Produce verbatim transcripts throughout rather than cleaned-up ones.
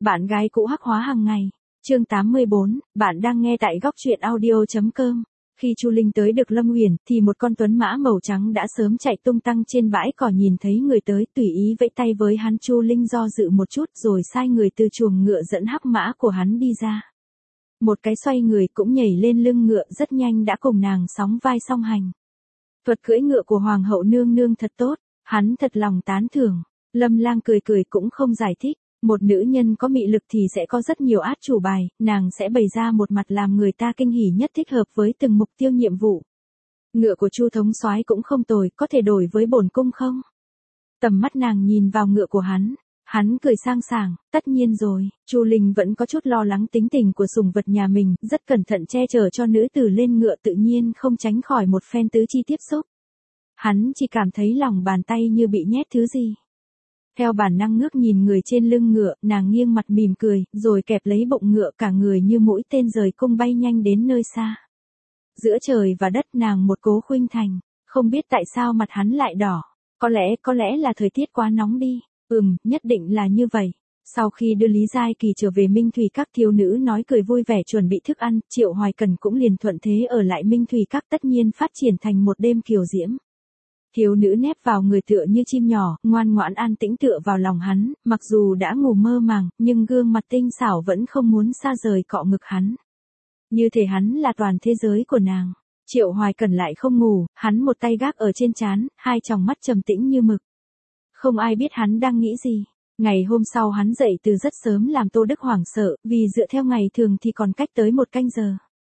Bạn gái cũ hắc hóa hàng ngày. Chương tám mươi bốn, bạn đang nghe tại góc truyện audio chấm com. Khi Chu Linh tới được Lâm Uyển, thì một con tuấn mã màu trắng đã sớm chạy tung tăng trên bãi cỏ, nhìn thấy người tới tùy ý vẫy tay với hắn. Chu Linh do dự một chút rồi sai người từ chuồng ngựa dẫn hắc mã của hắn đi ra. Một cái xoay người cũng nhảy lên lưng ngựa, rất nhanh đã cùng nàng sóng vai song hành. Thuật cưỡi ngựa của Hoàng hậu nương nương thật tốt, hắn thật lòng tán thưởng. Lâm Lang cười cười cũng không giải thích. Một nữ nhân có mị lực thì sẽ có rất nhiều át chủ bài, nàng sẽ bày ra một mặt làm người ta kinh hỉ nhất, thích hợp với từng mục tiêu nhiệm vụ. Ngựa của Chu thống soái cũng không tồi, có thể đổi với bổn cung không? Tầm mắt nàng nhìn vào ngựa của hắn, hắn cười sang sảng, tất nhiên rồi. Chu Linh vẫn có chút lo lắng tính tình của sủng vật nhà mình, rất cẩn thận che chở cho nữ tử lên ngựa, tự nhiên không tránh khỏi một phen tứ chi tiếp xúc. Hắn chỉ cảm thấy lòng bàn tay như bị nhét thứ gì. Theo bản năng ngước nhìn người trên lưng ngựa, nàng nghiêng mặt mỉm cười, rồi kẹp lấy bụng ngựa, cả người như mũi tên rời cung bay nhanh đến nơi xa. Giữa trời và đất nàng một cố khuynh thành, không biết tại sao mặt hắn lại đỏ, có lẽ, có lẽ là thời tiết quá nóng đi, ừm, nhất định là như vậy. Sau khi đưa Lý Giai Kỳ trở về Minh Thủy Các, thiếu nữ nói cười vui vẻ chuẩn bị thức ăn, Triệu Hoài Cần cũng liền thuận thế ở lại Minh Thủy Các, tất nhiên phát triển thành một đêm kiều diễm. Thiếu nữ nép vào người tựa như chim nhỏ, ngoan ngoãn an tĩnh tựa vào lòng hắn, mặc dù đã ngủ mơ màng, nhưng gương mặt tinh xảo vẫn không muốn xa rời cọ ngực hắn. Như thể hắn là toàn thế giới của nàng. Triệu Hoài Cần lại không ngủ, hắn một tay gác ở trên trán, hai tròng mắt trầm tĩnh như mực. Không ai biết hắn đang nghĩ gì. Ngày hôm sau hắn dậy từ rất sớm làm Tô Đức hoảng sợ, vì dựa theo ngày thường thì còn cách tới một canh giờ.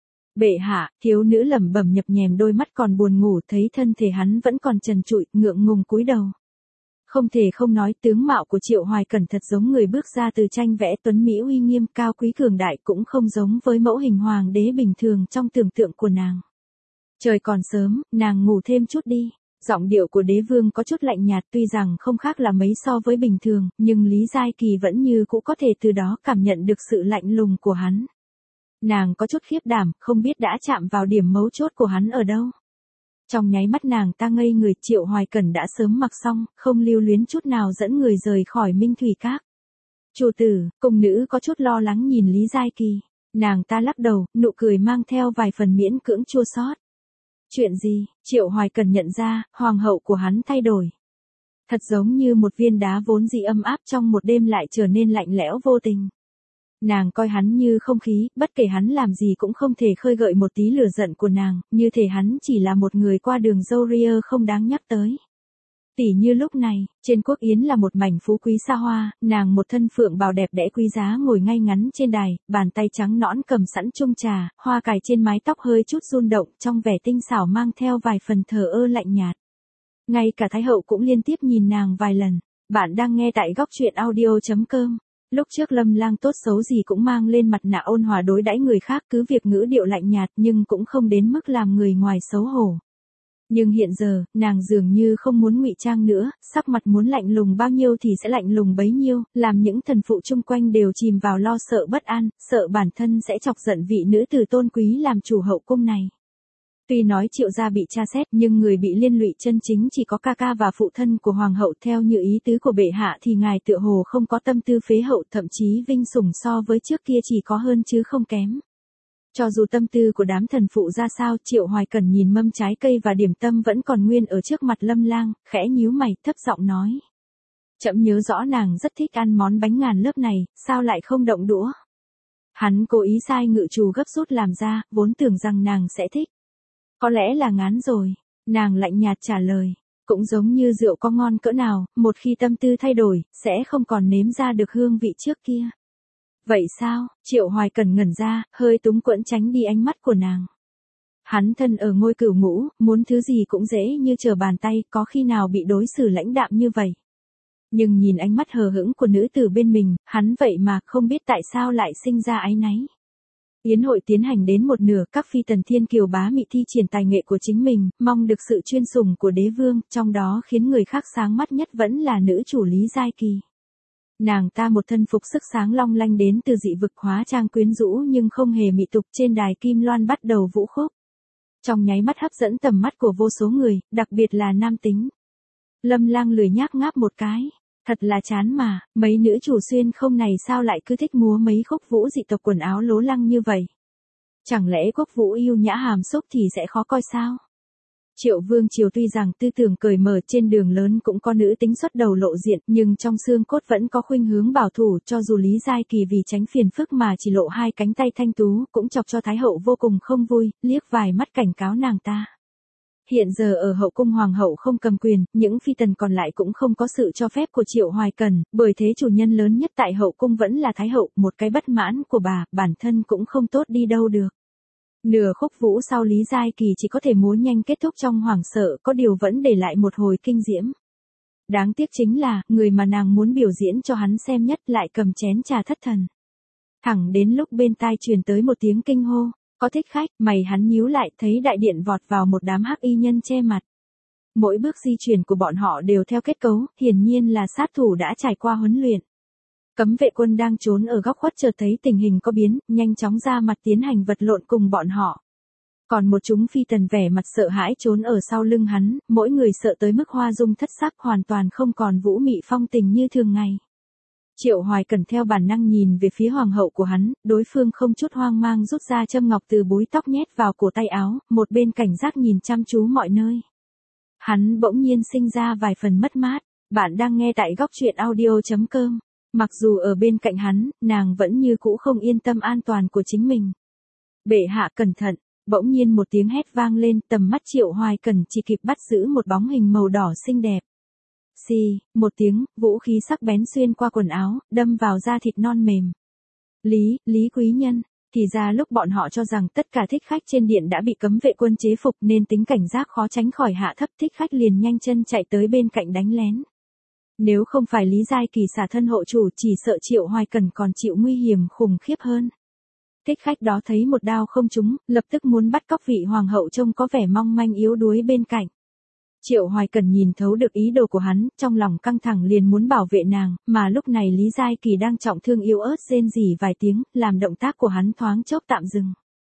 Bệ hạ, thiếu nữ lẩm bẩm nhập nhèm, đôi mắt còn buồn ngủ, thấy thân thể hắn vẫn còn trần trụi, ngượng ngùng cúi đầu. Không thể không nói, tướng mạo của Triệu Hoài Cần thật giống người bước ra từ tranh vẽ, tuấn mỹ uy nghiêm, cao quý cường đại, cũng không giống với mẫu hình hoàng đế bình thường trong tưởng tượng của nàng. Trời còn sớm, nàng ngủ thêm chút đi. Giọng điệu của đế vương có chút lạnh nhạt, tuy rằng không khác là mấy so với bình thường, nhưng Lý Giai Kỳ vẫn như cũ có thể từ đó cảm nhận được sự lạnh lùng của hắn. Nàng có chút khiếp đảm, không biết đã chạm vào điểm mấu chốt của hắn ở đâu. Trong nháy mắt nàng ta ngây người, Triệu Hoài Cần đã sớm mặc xong, không lưu luyến chút nào dẫn người rời khỏi Minh Thủy Các. Chủ tử, cung nữ có chút lo lắng nhìn Lý Giai Kỳ. Nàng ta lắc đầu, nụ cười mang theo vài phần miễn cưỡng chua xót. Chuyện gì? Triệu Hoài Cần nhận ra, hoàng hậu của hắn thay đổi. Thật giống như một viên đá vốn dĩ ấm áp trong một đêm lại trở nên lạnh lẽo vô tình. Nàng coi hắn như không khí, bất kể hắn làm gì cũng không thể khơi gợi một tí lửa giận của nàng, như thể hắn chỉ là một người qua đường dâu ria không đáng nhắc tới. Tỉ như lúc này, trên quốc yến là một mảnh phú quý xa hoa, nàng một thân phượng bào đẹp đẽ quý giá ngồi ngay ngắn trên đài, bàn tay trắng nõn cầm sẵn chung trà, hoa cài trên mái tóc hơi chút run động, trong vẻ tinh xảo mang theo vài phần thờ ơ lạnh nhạt. Ngay cả Thái hậu cũng liên tiếp nhìn nàng vài lần. Bạn đang nghe tại góc truyện audio chấm com. Lúc trước Lâm Lang tốt xấu gì cũng mang lên mặt nạ ôn hòa đối đãi người khác, cứ việc ngữ điệu lạnh nhạt nhưng cũng không đến mức làm người ngoài xấu hổ. Nhưng hiện giờ, nàng dường như không muốn ngụy trang nữa, sắc mặt muốn lạnh lùng bao nhiêu thì sẽ lạnh lùng bấy nhiêu, làm những thần phụ chung quanh đều chìm vào lo sợ bất an, sợ bản thân sẽ chọc giận vị nữ tử tôn quý làm chủ hậu cung này. Tuy nói Triệu gia bị tra xét, nhưng người bị liên lụy chân chính chỉ có ca ca và phụ thân của hoàng hậu. Theo như ý tứ của bệ hạ thì ngài tựa hồ không có tâm tư phế hậu, thậm chí vinh sủng so với trước kia chỉ có hơn chứ không kém. Cho dù tâm tư của đám thần phụ ra sao, Triệu Hoài Cần nhìn mâm trái cây và điểm tâm vẫn còn nguyên ở trước mặt Lâm Lang, khẽ nhíu mày, thấp giọng nói. Trẫm nhớ rõ nàng rất thích ăn món bánh ngàn lớp này, sao lại không động đũa? Hắn cố ý sai ngự trù gấp rút làm ra, vốn tưởng rằng nàng sẽ thích. Có lẽ là ngán rồi, nàng lạnh nhạt trả lời. Cũng giống như rượu có ngon cỡ nào, một khi tâm tư thay đổi, sẽ không còn nếm ra được hương vị trước kia. Vậy sao? Triệu Hoài Cần ngẩn ra, hơi túng quẫn tránh đi ánh mắt của nàng. Hắn thân ở ngôi cửu ngũ, muốn thứ gì cũng dễ như trở bàn tay, có khi nào bị đối xử lãnh đạm như vậy. Nhưng nhìn ánh mắt hờ hững của nữ tử bên mình, hắn vậy mà không biết tại sao lại sinh ra áy náy. Yến hội tiến hành đến một nửa, các phi tần thiên kiều bá mị thi triển tài nghệ của chính mình, mong được sự chuyên sủng của đế vương, trong đó khiến người khác sáng mắt nhất vẫn là nữ chủ Lý Giai Kỳ. Nàng ta một thân phục sức sáng long lanh đến từ dị vực, hóa trang quyến rũ nhưng không hề mị tục, trên đài kim loan bắt đầu vũ khúc. Trong nháy mắt hấp dẫn tầm mắt của vô số người, đặc biệt là nam tính. Lâm Lang lười nhác ngáp một cái. Thật là chán mà, mấy nữ chủ xuyên không này sao lại cứ thích múa mấy khúc vũ dị tộc quần áo lố lăng như vậy? Chẳng lẽ quốc vũ yêu nhã hàm xúc thì sẽ khó coi sao? Triệu Vương Triều tuy rằng tư tưởng cởi mở, trên đường lớn cũng có nữ tính xuất đầu lộ diện, nhưng trong xương cốt vẫn có khuynh hướng bảo thủ, cho dù Lý Giai Kỳ vì tránh phiền phức mà chỉ lộ hai cánh tay thanh tú, cũng chọc cho Thái hậu vô cùng không vui, liếc vài mắt cảnh cáo nàng ta. Hiện giờ ở hậu cung hoàng hậu không cầm quyền, những phi tần còn lại cũng không có sự cho phép của Triệu Hoài Cần, bởi thế chủ nhân lớn nhất tại hậu cung vẫn là Thái hậu, một cái bất mãn của bà, bản thân cũng không tốt đi đâu được. Nửa khúc vũ sau Lý Giai Kỳ chỉ có thể múa nhanh kết thúc trong hoảng sợ, có điều vẫn để lại một hồi kinh diễm. Đáng tiếc chính là, người mà nàng muốn biểu diễn cho hắn xem nhất lại cầm chén trà thất thần. Thẳng đến lúc bên tai truyền tới một tiếng kinh hô, có thích khách, mày hắn nhíu lại thấy đại điện vọt vào một đám hắc y nhân che mặt. Mỗi bước di chuyển của bọn họ đều theo kết cấu, hiển nhiên là sát thủ đã trải qua huấn luyện. Cấm vệ quân đang trốn ở góc khuất chợt thấy tình hình có biến, nhanh chóng ra mặt tiến hành vật lộn cùng bọn họ. Còn một chúng phi tần vẻ mặt sợ hãi trốn ở sau lưng hắn, mỗi người sợ tới mức hoa dung thất sắc, hoàn toàn không còn vũ mị phong tình như thường ngày. Triệu Hoài Cần theo bản năng nhìn về phía hoàng hậu của hắn, đối phương không chút hoang mang rút ra châm ngọc từ búi tóc nhét vào cổ tay áo, một bên cảnh giác nhìn chăm chú mọi nơi. Hắn bỗng nhiên sinh ra vài phần mất mát. Bạn đang nghe tại góc truyện audio chấm com. Mặc dù ở bên cạnh hắn, nàng vẫn như cũ không yên tâm an toàn của chính mình. Bệ hạ cẩn thận, bỗng nhiên một tiếng hét vang lên, tầm mắt Triệu Hoài Cần chỉ kịp bắt giữ một bóng hình màu đỏ xinh đẹp. Xì, một tiếng, vũ khí sắc bén xuyên qua quần áo, đâm vào da thịt non mềm. Lý, Lý quý nhân, thì ra lúc bọn họ cho rằng tất cả thích khách trên điện đã bị cấm vệ quân chế phục nên tính cảnh giác khó tránh khỏi hạ thấp, thích khách liền nhanh chân chạy tới bên cạnh đánh lén. Nếu không phải Lý Giai Kỳ xả thân hộ chủ chỉ sợ Triệu Hoài Cần còn chịu nguy hiểm khủng khiếp hơn. Thích khách đó thấy một đao không trúng, lập tức muốn bắt cóc vị hoàng hậu trông có vẻ mong manh yếu đuối bên cạnh. Triệu Hoài Cần nhìn thấu được ý đồ của hắn, trong lòng căng thẳng liền muốn bảo vệ nàng, mà lúc này Lý Giai Kỳ đang trọng thương yếu ớt rên rỉ vài tiếng, làm động tác của hắn thoáng chốc tạm dừng.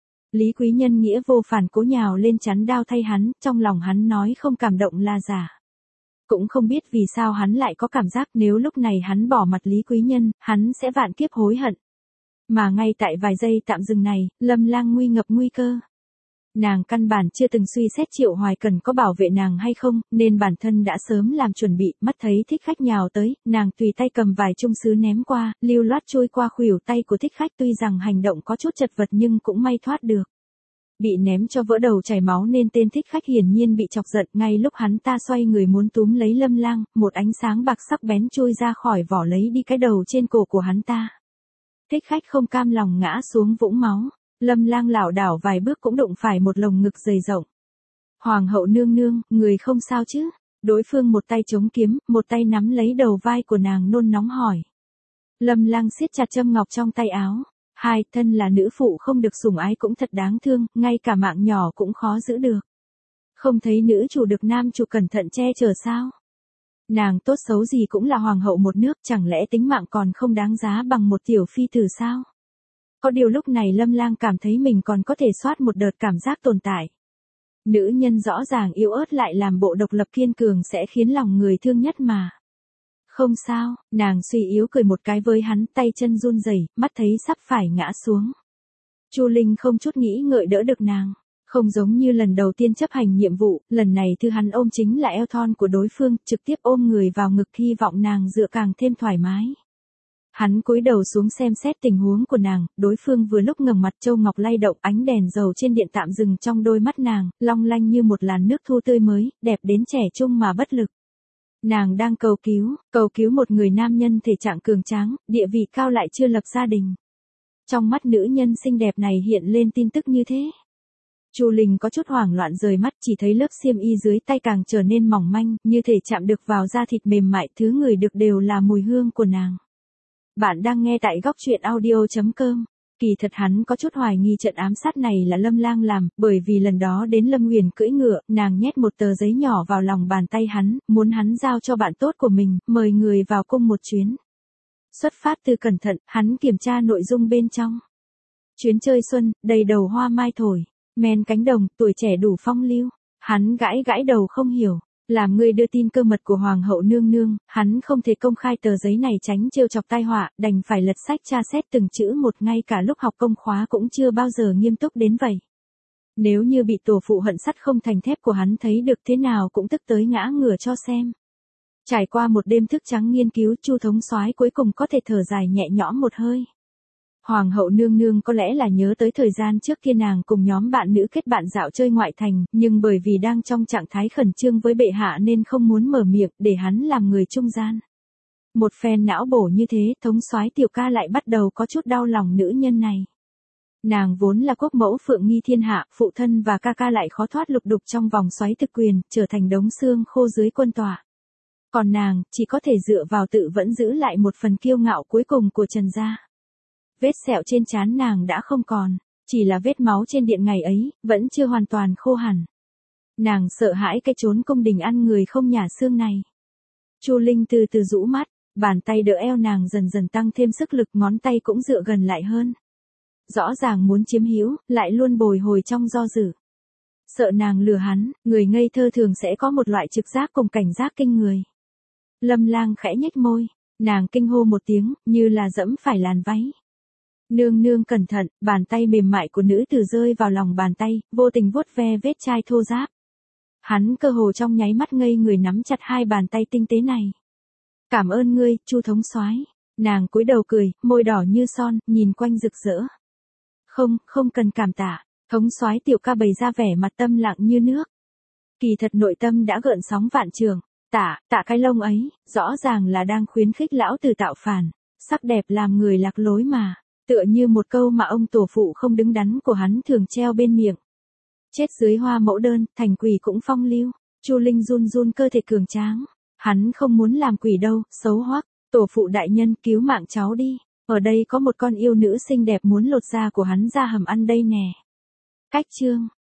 Lý quý nhân nghĩa vô phản cố nhào lên chắn đao thay hắn, trong lòng hắn nói không cảm động là giả. Cũng không biết vì sao hắn lại có cảm giác nếu lúc này hắn bỏ mặt Lý quý nhân, hắn sẽ vạn kiếp hối hận. Mà ngay tại vài giây tạm dừng này, Lâm Lang nguy ngập nguy cơ. Nàng căn bản chưa từng suy xét Triệu Hoài Cần có bảo vệ nàng hay không, nên bản thân đã sớm làm chuẩn bị, mắt thấy thích khách nhào tới, nàng tùy tay cầm vài chung sứ ném qua, lưu loát trôi qua khuỷu tay của thích khách, tuy rằng hành động có chút chật vật nhưng cũng may thoát được. Bị ném cho vỡ đầu chảy máu nên tên thích khách hiển nhiên bị chọc giận, ngay lúc hắn ta xoay người muốn túm lấy Lâm Lang, một ánh sáng bạc sắc bén chui ra khỏi vỏ lấy đi cái đầu trên cổ của hắn ta. Thích khách không cam lòng ngã xuống vũng máu. Lâm Lang lảo đảo vài bước cũng đụng phải một lồng ngực dày rộng. Hoàng hậu nương nương, người không sao chứ? Đối phương một tay chống kiếm, một tay nắm lấy đầu vai của nàng nôn nóng hỏi. Lâm Lang siết chặt châm ngọc trong tay áo. Hai, thân là nữ phụ không được sủng ái cũng thật đáng thương, ngay cả mạng nhỏ cũng khó giữ được. Không thấy nữ chủ được nam chủ cẩn thận che chở sao? Nàng tốt xấu gì cũng là hoàng hậu một nước, chẳng lẽ tính mạng còn không đáng giá bằng một tiểu phi tử sao? Có điều lúc này Lâm Lang cảm thấy mình còn có thể soát một đợt cảm giác tồn tại. Nữ nhân rõ ràng yếu ớt lại làm bộ độc lập kiên cường sẽ khiến lòng người thương nhất mà. Không sao, nàng suy yếu cười một cái với hắn, tay chân run rẩy, mắt thấy sắp phải ngã xuống. Chu Linh không chút nghĩ ngợi đỡ được nàng. Không giống như lần đầu tiên chấp hành nhiệm vụ, lần này thứ hắn ôm chính là eo thon của đối phương, trực tiếp ôm người vào ngực hy vọng nàng dựa càng thêm thoải mái. Hắn cúi đầu xuống xem xét tình huống của nàng, đối phương vừa lúc ngẩng mặt châu ngọc lay động, ánh đèn dầu trên điện tạm dừng trong đôi mắt nàng, long lanh như một làn nước thu tươi mới, đẹp đến trẻ trung mà bất lực. Nàng đang cầu cứu, cầu cứu một người nam nhân thể trạng cường tráng, địa vị cao lại chưa lập gia đình. Trong mắt nữ nhân xinh đẹp này hiện lên tin tức như thế. Chu Linh có chút hoảng loạn rời mắt, chỉ thấy lớp xiêm y dưới tay càng trở nên mỏng manh, như thể chạm được vào da thịt mềm mại, thứ người được đều là mùi hương của nàng. Bạn đang nghe tại góc truyện audio chấm com. Kỳ thật hắn có chút hoài nghi trận ám sát này là Lâm Lang làm, bởi vì lần đó đến Lâm Huyền cưỡi ngựa, nàng nhét một tờ giấy nhỏ vào lòng bàn tay hắn, muốn hắn giao cho bạn tốt của mình, mời người vào cung một chuyến. Xuất phát từ cẩn thận, hắn kiểm tra nội dung bên trong. Chuyến chơi xuân, đầy đầu hoa mai thổi, men cánh đồng, tuổi trẻ đủ phong lưu. Hắn gãi gãi đầu không hiểu. Làm người đưa tin cơ mật của Hoàng hậu nương nương, hắn không thể công khai tờ giấy này tránh trêu chọc tai họa, đành phải lật sách tra xét từng chữ một, ngay cả lúc học công khóa cũng chưa bao giờ nghiêm túc đến vậy. Nếu như bị tổ phụ hận sắt không thành thép của hắn thấy được thế nào cũng tức tới ngã ngửa cho xem. Trải qua một đêm thức trắng nghiên cứu, Chu thống soái cuối cùng có thể thở dài nhẹ nhõm một hơi. Hoàng hậu nương nương có lẽ là nhớ tới thời gian trước kia nàng cùng nhóm bạn nữ kết bạn dạo chơi ngoại thành, nhưng bởi vì đang trong trạng thái khẩn trương với bệ hạ nên không muốn mở miệng, để hắn làm người trung gian. Một phen não bổ như thế, thống soái Tiểu Ca lại bắt đầu có chút đau lòng nữ nhân này. Nàng vốn là quốc mẫu phượng nghi thiên hạ, phụ thân và ca ca lại khó thoát lục đục trong vòng xoáy thực quyền, trở thành đống xương khô dưới quân tòa. Còn nàng, chỉ có thể dựa vào tự vẫn giữ lại một phần kiêu ngạo cuối cùng của Trần gia. Vết sẹo trên trán nàng đã không còn, chỉ là vết máu trên điện ngày ấy, vẫn chưa hoàn toàn khô hẳn. Nàng sợ hãi cái chốn cung đình ăn người không nhả xương này. Chu Linh từ từ rũ mắt, bàn tay đỡ eo nàng dần dần tăng thêm sức lực, ngón tay cũng dựa gần lại hơn. Rõ ràng muốn chiếm hữu, lại luôn bồi hồi trong do dự. Sợ nàng lừa hắn, người ngây thơ thường sẽ có một loại trực giác cùng cảnh giác kinh người. Lâm Lang khẽ nhếch môi, nàng kinh hô một tiếng, như là dẫm phải làn váy. Nương nương cẩn thận, bàn tay mềm mại của nữ tử rơi vào lòng bàn tay, vô tình vuốt ve vết chai thô ráp. Hắn cơ hồ trong nháy mắt ngây người nắm chặt hai bàn tay tinh tế này. Cảm ơn ngươi, Chu thống soái. Nàng cúi đầu cười, môi đỏ như son, nhìn quanh rực rỡ. Không, không cần cảm tạ. Thống soái Tiểu Ca bày ra vẻ mặt tâm lặng như nước. Kỳ thật nội tâm đã gợn sóng vạn trường. Tạ, tạ cái lông ấy, rõ ràng là đang khuyến khích lão tử tạo phản. Sắc đẹp làm người lạc lối mà. Tựa như một câu mà ông tổ phụ không đứng đắn của hắn thường treo bên miệng. Chết dưới hoa mẫu đơn, thành quỷ cũng phong lưu. Chu Linh run run cơ thể cường tráng. Hắn không muốn làm quỷ đâu, xấu hoắc. Tổ phụ đại nhân, cứu mạng cháu đi. Ở đây có một con yêu nữ xinh đẹp muốn lột da của hắn ra hầm ăn đây nè. Cách chương